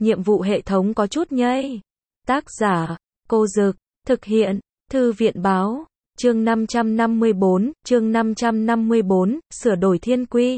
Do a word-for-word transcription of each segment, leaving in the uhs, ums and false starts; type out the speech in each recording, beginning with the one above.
nhiệm vụ hệ thống có chút nhây. Tác giả, Cô Dực, thực hiện, Thư viện báo, chương năm trăm năm mươi bốn, chương năm trăm năm mươi bốn, sửa đổi thiên quy.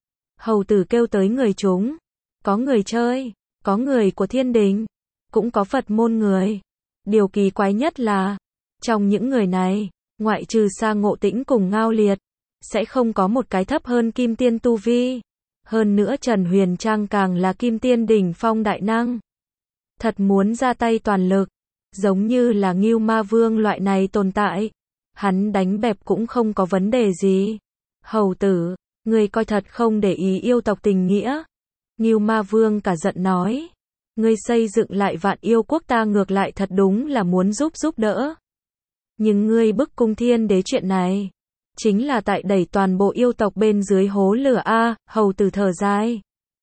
Hầu tử kêu tới người chúng, có người chơi, có người của thiên đình, cũng có Phật môn người. Điều kỳ quái nhất là, trong những người này, ngoại trừ Sa Ngộ Tĩnh cùng Ngao Liệt, sẽ không có một cái thấp hơn Kim Tiên tu vi. Hơn nữa Trần Huyền Trang càng là Kim Tiên đỉnh phong đại năng. Thật muốn ra tay toàn lực, giống như là Ngưu Ma Vương loại này tồn tại, hắn đánh bẹp cũng không có vấn đề gì. Hầu tử, ngươi coi thật không để ý yêu tộc tình nghĩa. Ngưu Ma Vương cả giận nói, ngươi xây dựng lại Vạn Yêu Quốc ta ngược lại thật đúng là muốn giúp giúp đỡ. Nhưng ngươi bức cung thiên đế chuyện này, chính là tại đẩy toàn bộ yêu tộc bên dưới hố lửa a. Hầu tử thở dài,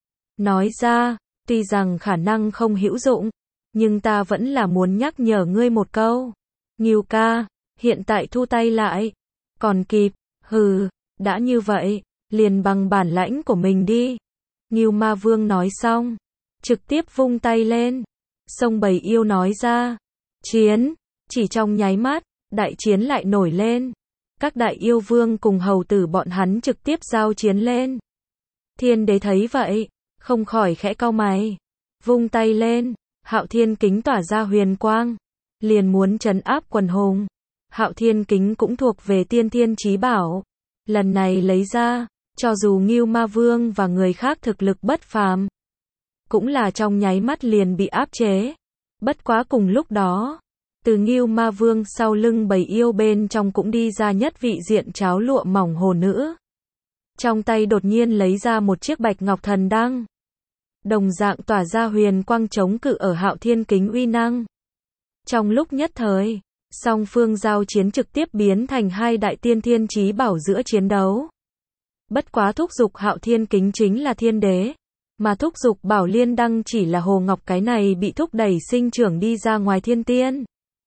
nói ra, tuy rằng khả năng không hữu dụng, nhưng ta vẫn là muốn nhắc nhở ngươi một câu. Ngưu ca, hiện tại thu tay lại, còn kịp. Hừ, đã như vậy, liền bằng bản lãnh của mình đi. Ngưu Ma Vương nói xong, trực tiếp vung tay lên. Sông bầy yêu nói ra, chiến. Chỉ trong nháy mắt, đại chiến lại nổi lên. Các đại yêu vương cùng hầu tử bọn hắn trực tiếp giao chiến lên. Thiên đế thấy vậy, không khỏi khẽ cau mày. Vung tay lên, Hạo Thiên Kính tỏa ra huyền quang, liền muốn trấn áp quần hùng. Hạo Thiên Kính cũng thuộc về tiên thiên chí bảo. Lần này lấy ra, cho dù Ngưu Ma Vương và người khác thực lực bất phàm, cũng là trong nháy mắt liền bị áp chế. Bất quá cùng lúc đó, từ Ngưu Ma Vương sau lưng bầy yêu bên trong cũng đi ra nhất vị diện cháo lụa mỏng hồ nữ. Trong tay đột nhiên lấy ra một chiếc bạch ngọc thần đăng, đồng dạng tỏa ra huyền quang chống cự ở Hạo Thiên Kính uy năng. Trong lúc nhất thời, song phương giao chiến trực tiếp biến thành hai đại tiên thiên chí bảo giữa chiến đấu. Bất quá thúc dục Hạo Thiên Kính chính là thiên đế, mà thúc dục Bảo Liên Đăng chỉ là hồ ngọc cái này bị thúc đẩy sinh trưởng đi ra ngoài thiên tiên.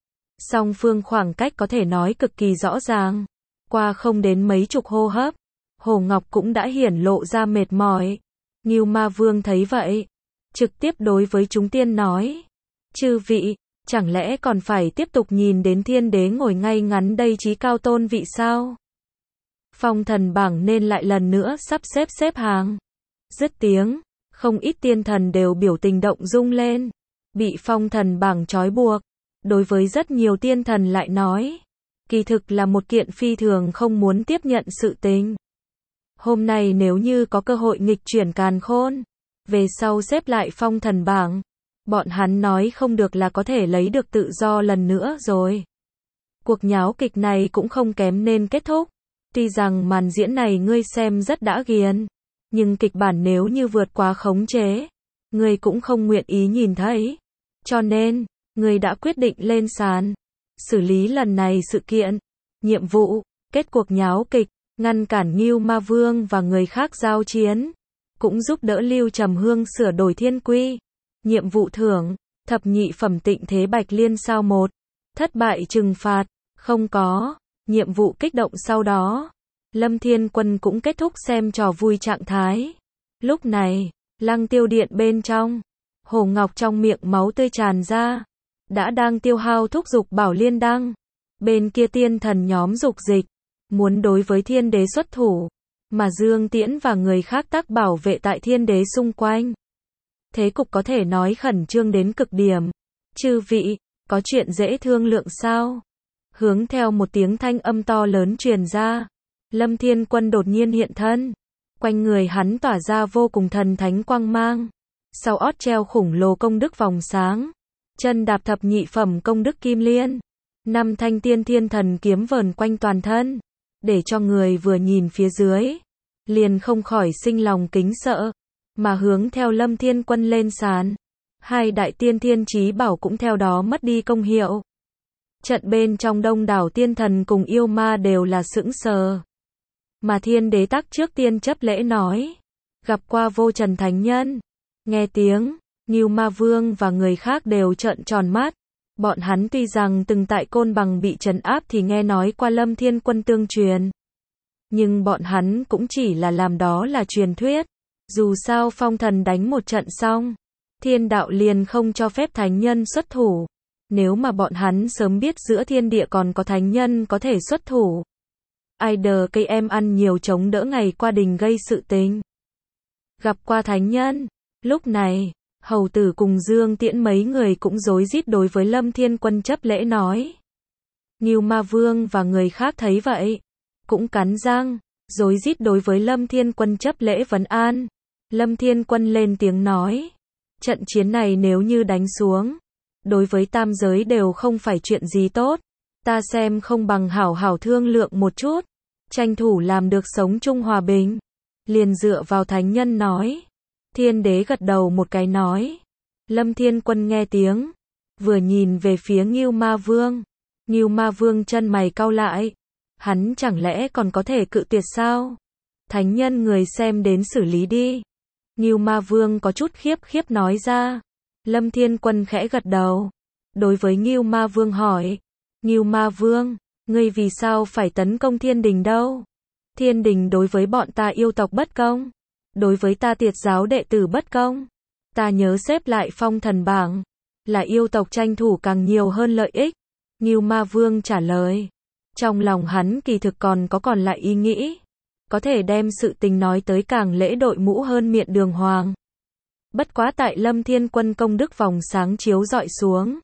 Song phương khoảng cách có thể nói cực kỳ rõ ràng. Qua không đến mấy chục hô hấp, hồ ngọc cũng đã hiển lộ ra mệt mỏi. Ngưu Ma Vương thấy vậy, trực tiếp đối với chúng tiên nói, chư vị, chẳng lẽ còn phải tiếp tục nhìn đến thiên đế ngồi ngay ngắn đây chí cao tôn vị sao? Phong thần bảng nên lại lần nữa sắp xếp xếp hàng. Dứt tiếng, không ít tiên thần đều biểu tình động dung lên. Bị phong thần bảng trói buộc, đối với rất nhiều tiên thần lại nói, kỳ thực là một kiện phi thường không muốn tiếp nhận sự tình. Hôm nay nếu như có cơ hội nghịch chuyển càn khôn, về sau xếp lại phong thần bảng, bọn hắn nói không được là có thể lấy được tự do lần nữa rồi. Cuộc nháo kịch này cũng không kém nên kết thúc. Tuy rằng màn diễn này ngươi xem rất đã ghiền, nhưng kịch bản nếu như vượt quá khống chế, ngươi cũng không nguyện ý nhìn thấy. Cho nên, ngươi đã quyết định lên sàn, xử lý lần này sự kiện. Nhiệm vụ, kết cuộc nháo kịch, ngăn cản Ngưu Ma Vương và người khác giao chiến, cũng giúp đỡ Lưu Trầm Hương sửa đổi thiên quy. Nhiệm vụ thưởng, thập nhị phẩm tịnh thế bạch liên sao một. Thất bại trừng phạt, không có. Nhiệm vụ kích động sau đó, Lâm Thiên Quân cũng kết thúc xem trò vui trạng thái. Lúc này, Lăng Tiêu Điện bên trong, Hồ Ngọc trong miệng máu tươi tràn ra, đã đang tiêu hao thúc dục Bảo Liên Đăng. Bên kia tiên thần nhóm dục dịch, muốn đối với thiên đế xuất thủ, mà Dương Tiễn và người khác tác bảo vệ tại thiên đế xung quanh. Thế cục có thể nói khẩn trương đến cực điểm. Chư vị, có chuyện dễ thương lượng sao? Hướng theo một tiếng thanh âm to lớn truyền ra, Lâm Thiên Quân đột nhiên hiện thân. Quanh người hắn tỏa ra vô cùng thần thánh quang mang. Sau ót treo khủng lồ công đức vòng sáng. Chân đạp thập nhị phẩm công đức kim liên. Năm thanh tiên thiên thần kiếm vờn quanh toàn thân. Để cho người vừa nhìn phía dưới, liền không khỏi sinh lòng kính sợ. Mà hướng theo Lâm Thiên Quân lên sàn, hai đại tiên thiên chí bảo cũng theo đó mất đi công hiệu. Trận bên trong đông đảo tiên thần cùng yêu ma đều là sững sờ. Mà thiên đế tắc trước tiên chấp lễ nói, gặp qua vô trần thánh nhân. Nghe tiếng, Ngưu Ma Vương và người khác đều trợn tròn mắt. Bọn hắn tuy rằng từng tại Côn Bằng bị trấn áp thì nghe nói qua Lâm Thiên Quân tương truyền, nhưng bọn hắn cũng chỉ là làm đó là truyền thuyết. Dù sao phong thần đánh một trận xong, thiên đạo liền không cho phép thánh nhân xuất thủ. Nếu mà bọn hắn sớm biết giữa thiên địa còn có thánh nhân có thể xuất thủ. Ai đờ cây em ăn nhiều chống đỡ ngày qua đình gây sự tình. Gặp qua thánh nhân. Lúc này, hầu tử cùng Dương Tiễn mấy người cũng rối rít đối với Lâm Thiên Quân chấp lễ nói. Ngưu Ma Vương và người khác thấy vậy, cũng cắn răng, rối rít đối với Lâm Thiên Quân chấp lễ vấn an. Lâm Thiên Quân lên tiếng nói. Trận chiến này nếu như đánh xuống, đối với tam giới đều không phải chuyện gì tốt. Ta xem không bằng hảo hảo thương lượng một chút, tranh thủ làm được sống chung hòa bình. Liền dựa vào thánh nhân nói. Thiên đế gật đầu một cái nói. Lâm Thiên Quân nghe tiếng, vừa nhìn về phía Ngưu Ma Vương. Ngưu Ma Vương chân mày cau lại. Hắn chẳng lẽ còn có thể cự tuyệt sao? Thánh nhân người xem đến xử lý đi. Ngưu Ma Vương có chút khiếp khiếp nói ra. Lâm Thiên Quân khẽ gật đầu. Đối với Ngưu Ma Vương hỏi. Ngưu Ma Vương, ngươi vì sao phải tấn công thiên đình đâu? Thiên đình đối với bọn ta yêu tộc bất công. Đối với ta tiệt giáo đệ tử bất công. Ta nhớ xếp lại phong thần bảng. Là yêu tộc tranh thủ càng nhiều hơn lợi ích. Ngưu Ma Vương trả lời. Trong lòng hắn kỳ thực còn có còn lại ý nghĩ. Có thể đem sự tình nói tới càng lễ đội mũ hơn miệng đường hoàng. Bất quá tại Lâm Thiên Quân công đức vòng sáng chiếu dọi xuống.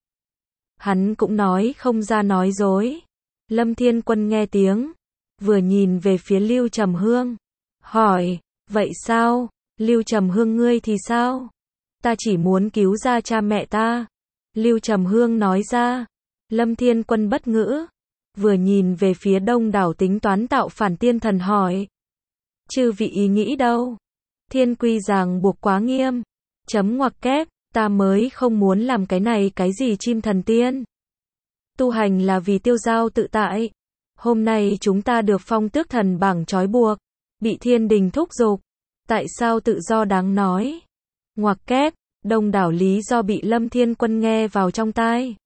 Hắn cũng nói không ra nói dối. Lâm Thiên Quân nghe tiếng. Vừa nhìn về phía Lưu Trầm Hương. Hỏi, vậy sao? Lưu Trầm Hương ngươi thì sao? Ta chỉ muốn cứu ra cha mẹ ta. Lưu Trầm Hương nói ra. Lâm Thiên Quân bất ngữ. Vừa nhìn về phía đông đảo tính toán tạo phản tiên thần hỏi. Chư vị ý nghĩ đâu? Thiên quy ràng buộc quá nghiêm. Chấm ngoặc kép, ta mới không muốn làm cái này cái gì chim thần tiên. Tu hành là vì tiêu giao tự tại. Hôm nay chúng ta được phong tước thần bảng trói buộc. Bị thiên đình thúc giục. Tại sao tự do đáng nói? Ngoặc kép, đông đảo lý do bị Lâm Thiên Quân nghe vào trong tai.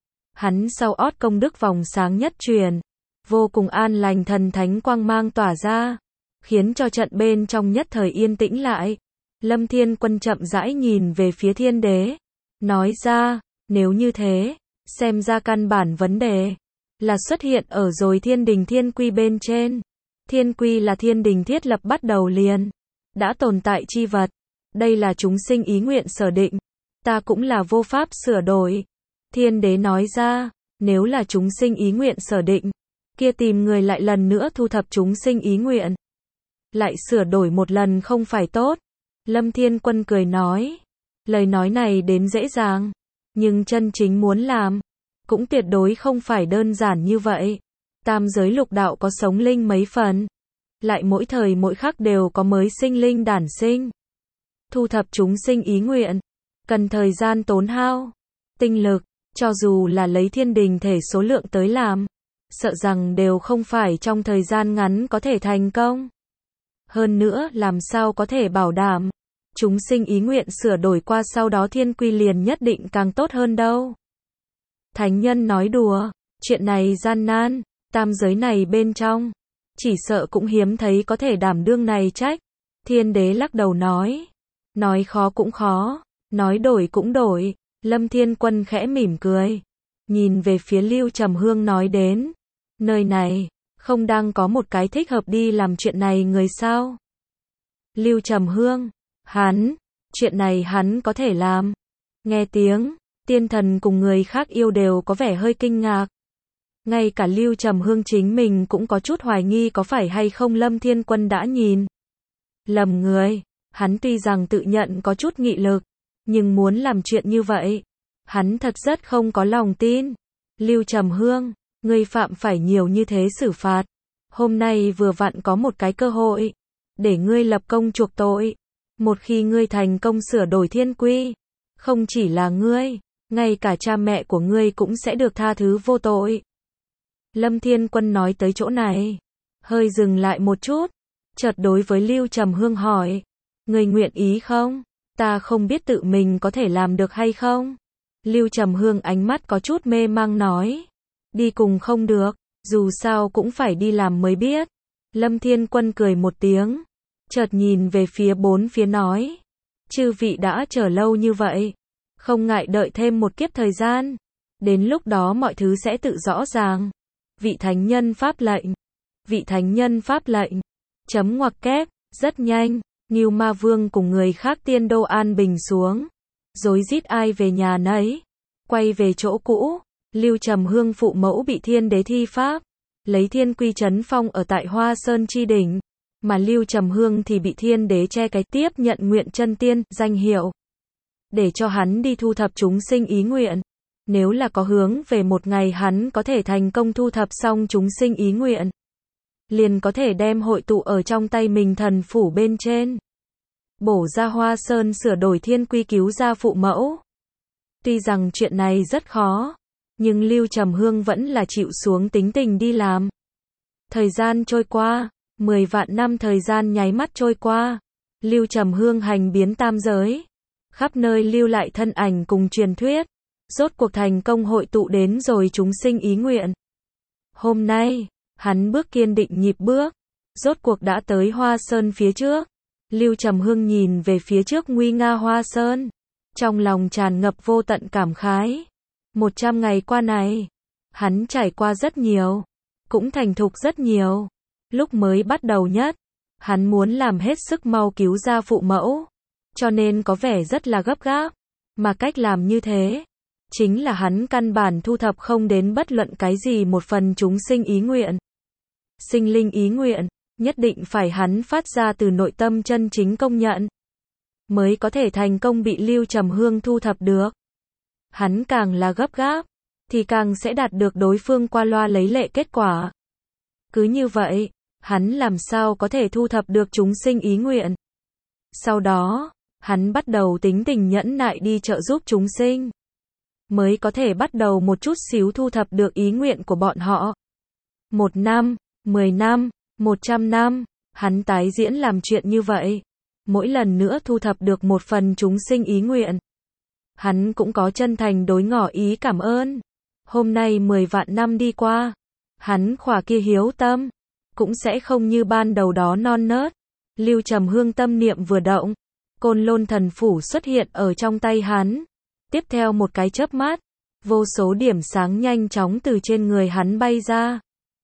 Hắn sau ót công đức vòng sáng nhất truyền. Vô cùng an lành thần thánh quang mang tỏa ra. Khiến cho trận bên trong nhất thời yên tĩnh lại. Lâm Thiên Quân chậm rãi nhìn về phía thiên đế. Nói ra, nếu như thế, xem ra căn bản vấn đề là xuất hiện ở rồi thiên đình thiên quy bên trên. Thiên quy là thiên đình thiết lập bắt đầu liền. Đã tồn tại chi vật. Đây là chúng sinh ý nguyện sở định. Ta cũng là vô pháp sửa đổi. Thiên đế nói ra, nếu là chúng sinh ý nguyện sở định, kia tìm người lại lần nữa thu thập chúng sinh ý nguyện. Lại sửa đổi một lần không phải tốt. Lâm Thiên Quân cười nói. Lời nói này đến dễ dàng. Nhưng chân chính muốn làm. Cũng tuyệt đối không phải đơn giản như vậy. Tam giới lục đạo có sống linh mấy phần. Lại mỗi thời mỗi khắc đều có mới sinh linh đản sinh. Thu thập chúng sinh ý nguyện. Cần thời gian tốn hao. Tinh lực. Cho dù là lấy thiên đình thể số lượng tới làm. Sợ rằng đều không phải trong thời gian ngắn có thể thành công. Hơn nữa làm sao có thể bảo đảm. Chúng sinh ý nguyện sửa đổi qua sau đó thiên quy liền nhất định càng tốt hơn đâu. Thánh nhân nói đùa. Chuyện này gian nan. Tam giới này bên trong. Chỉ sợ cũng hiếm thấy có thể đảm đương này trách. Thiên đế lắc đầu nói. Nói khó cũng khó. Nói đổi cũng đổi. Lâm Thiên Quân khẽ mỉm cười. Nhìn về phía Lưu Trầm Hương nói đến. Nơi này, không đang có một cái thích hợp đi làm chuyện này người sao? Lưu Trầm Hương. Hắn. Chuyện này hắn có thể làm. Nghe tiếng. Tiên thần cùng người khác yêu đều có vẻ hơi kinh ngạc. Ngay cả Lưu Trầm Hương chính mình cũng có chút hoài nghi có phải hay không Lâm Thiên Quân đã nhìn lầm người. Hắn tuy rằng tự nhận có chút nghị lực. Nhưng muốn làm chuyện như vậy, hắn thật rất không có lòng tin. Lưu Trầm Hương, ngươi phạm phải nhiều như thế xử phạt. Hôm nay vừa vặn có một cái cơ hội, để ngươi lập công chuộc tội. Một khi ngươi thành công sửa đổi thiên quy, không chỉ là ngươi, ngay cả cha mẹ của ngươi cũng sẽ được tha thứ vô tội. Lâm Thiên Quân nói tới chỗ này, hơi dừng lại một chút, chợt đối với Lưu Trầm Hương hỏi, ngươi nguyện ý không? Ta không biết tự mình có thể làm được hay không? Lưu Trầm Hương ánh mắt có chút mê mang nói. Đi cùng không được, dù sao cũng phải đi làm mới biết. Lâm Thiên Quân cười một tiếng. Chợt nhìn về phía bốn phía nói. Chư vị đã chờ lâu như vậy, không ngại đợi thêm một kiếp thời gian, đến lúc đó mọi thứ sẽ tự rõ ràng. Vị thánh nhân pháp lệnh. Vị thánh nhân pháp lệnh. Chấm ngoặc kép, rất nhanh, Ngưu Ma Vương cùng người khác tiên đô an bình xuống, rối rít ai về nhà nấy, quay về chỗ cũ. Lưu Trầm Hương phụ mẫu bị thiên đế thi pháp, lấy thiên quy trấn phong ở tại Hoa Sơn chi đỉnh, mà Lưu Trầm Hương thì bị thiên đế che cái tiếp nhận nguyện chân tiên, danh hiệu, để cho hắn đi thu thập chúng sinh ý nguyện. Nếu là có hướng về một ngày hắn có thể thành công thu thập xong chúng sinh ý nguyện, liền có thể đem hội tụ ở trong tay mình thần phủ bên trên, bổ ra Hoa Sơn sửa đổi thiên quy cứu ra phụ mẫu. Tuy rằng chuyện này rất khó, nhưng Lưu Trầm Hương vẫn là chịu xuống tính tình đi làm. Thời gian trôi qua, mười vạn năm thời gian nháy mắt trôi qua, Lưu Trầm Hương hành biến tam giới, khắp nơi lưu lại thân ảnh cùng truyền thuyết, rốt cuộc thành công hội tụ đến rồi chúng sinh ý nguyện. Hôm nay, hắn bước kiên định nhịp bước, rốt cuộc đã tới Hoa Sơn phía trước. Lưu Trầm Hương nhìn về phía trước nguy nga Hoa Sơn, trong lòng tràn ngập vô tận cảm khái. Một trăm ngày qua này, hắn trải qua rất nhiều, cũng thành thục rất nhiều. Lúc mới bắt đầu nhất, hắn muốn làm hết sức mau cứu ra phụ mẫu, cho nên có vẻ rất là gấp gáp, mà cách làm như thế, chính là hắn căn bản thu thập không đến bất luận cái gì một phần chúng sinh ý nguyện. Sinh linh ý nguyện, nhất định phải hắn phát ra từ nội tâm chân chính công nhận, mới có thể thành công bị Lưu Trầm Hương thu thập được. Hắn càng là gấp gáp, thì càng sẽ đạt được đối phương qua loa lấy lệ kết quả. Cứ như vậy, hắn làm sao có thể thu thập được chúng sinh ý nguyện. Sau đó, hắn bắt đầu tính tình nhẫn nại đi trợ giúp chúng sinh, mới có thể bắt đầu một chút xíu thu thập được ý nguyện của bọn họ. Một năm, mười năm, một trăm năm, hắn tái diễn làm chuyện như vậy, mỗi lần nữa thu thập được một phần chúng sinh ý nguyện. Hắn cũng có chân thành đối ngỏ ý cảm ơn. Hôm nay mười vạn năm đi qua, hắn khỏa kia hiếu tâm, cũng sẽ không như ban đầu đó non nớt. Lưu Trầm Hương tâm niệm vừa động, Côn Lôn thần phủ xuất hiện ở trong tay hắn. Tiếp theo một cái chớp mắt, vô số điểm sáng nhanh chóng từ trên người hắn bay ra,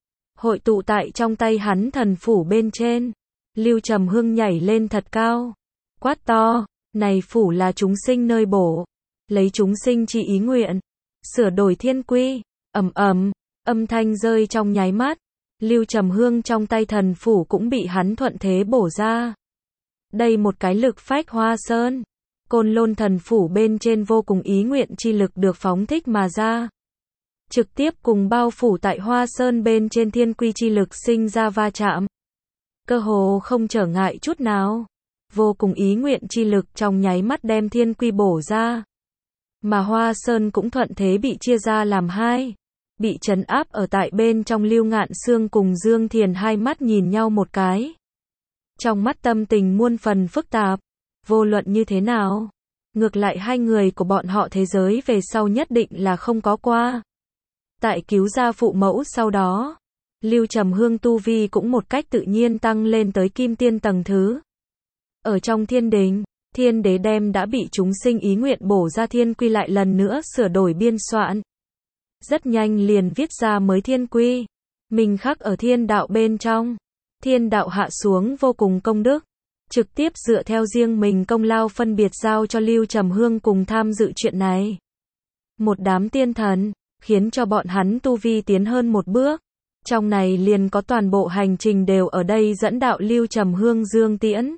hội tụ tại trong tay hắn thần phủ bên trên. Lưu Trầm Hương nhảy lên thật cao, quát to, này phủ là chúng sinh nơi bổ, lấy chúng sinh chi ý nguyện, sửa đổi thiên quy. Ầm ầm, âm thanh rơi trong nháy mắt, Lưu Trầm Hương trong tay thần phủ cũng bị hắn thuận thế bổ ra. Đây một cái lực phách Hoa Sơn, Côn Lôn thần phủ bên trên vô cùng ý nguyện chi lực được phóng thích mà ra, trực tiếp cùng bao phủ tại Hoa Sơn bên trên thiên quy chi lực sinh ra va chạm, cơ hồ không trở ngại chút nào. Vô cùng ý nguyện chi lực trong nháy mắt đem thiên quy bổ ra, mà Hoa Sơn cũng thuận thế bị chia ra làm hai, bị trấn áp ở tại bên trong. Lưu Ngạn Xương cùng Dương Thiền hai mắt nhìn nhau một cái, trong mắt tâm tình muôn phần phức tạp. Vô luận như thế nào, ngược lại hai người của bọn họ thế giới về sau nhất định là không có qua. Tại cứu ra phụ mẫu sau đó, Lưu Trầm Hương tu vi cũng một cách tự nhiên tăng lên tới kim tiên tầng thứ. Ở trong thiên đình, thiên đế đem đã bị chúng sinh ý nguyện bổ ra thiên quy lại lần nữa sửa đổi biên soạn. Rất nhanh liền viết ra mới thiên quy, mình khắc ở thiên đạo bên trong. Thiên đạo hạ xuống vô cùng công đức, trực tiếp dựa theo riêng mình công lao phân biệt giao cho Lưu Trầm Hương cùng tham dự chuyện này. Một đám tiên thần, khiến cho bọn hắn tu vi tiến hơn một bước. Trong này liền có toàn bộ hành trình đều ở đây dẫn đạo Lưu Trầm Hương Dương Tiễn.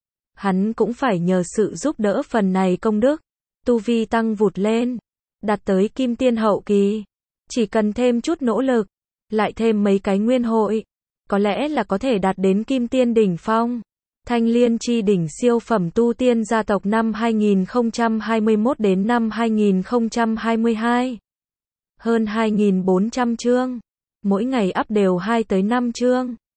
Hắn cũng phải nhờ sự giúp đỡ phần này công đức, tu vi tăng vụt lên, đạt tới kim tiên hậu kỳ. Chỉ cần thêm chút nỗ lực, lại thêm mấy cái nguyên hội, có lẽ là có thể đạt đến kim tiên đỉnh phong. Thanh Liên chi đỉnh siêu phẩm tu tiên gia tộc năm hai nghìn không trăm hai mươi mốt đến năm hai nghìn không trăm hai mươi hai. Hơn hai nghìn bốn trăm chương. Mỗi ngày up đều hai tới năm chương.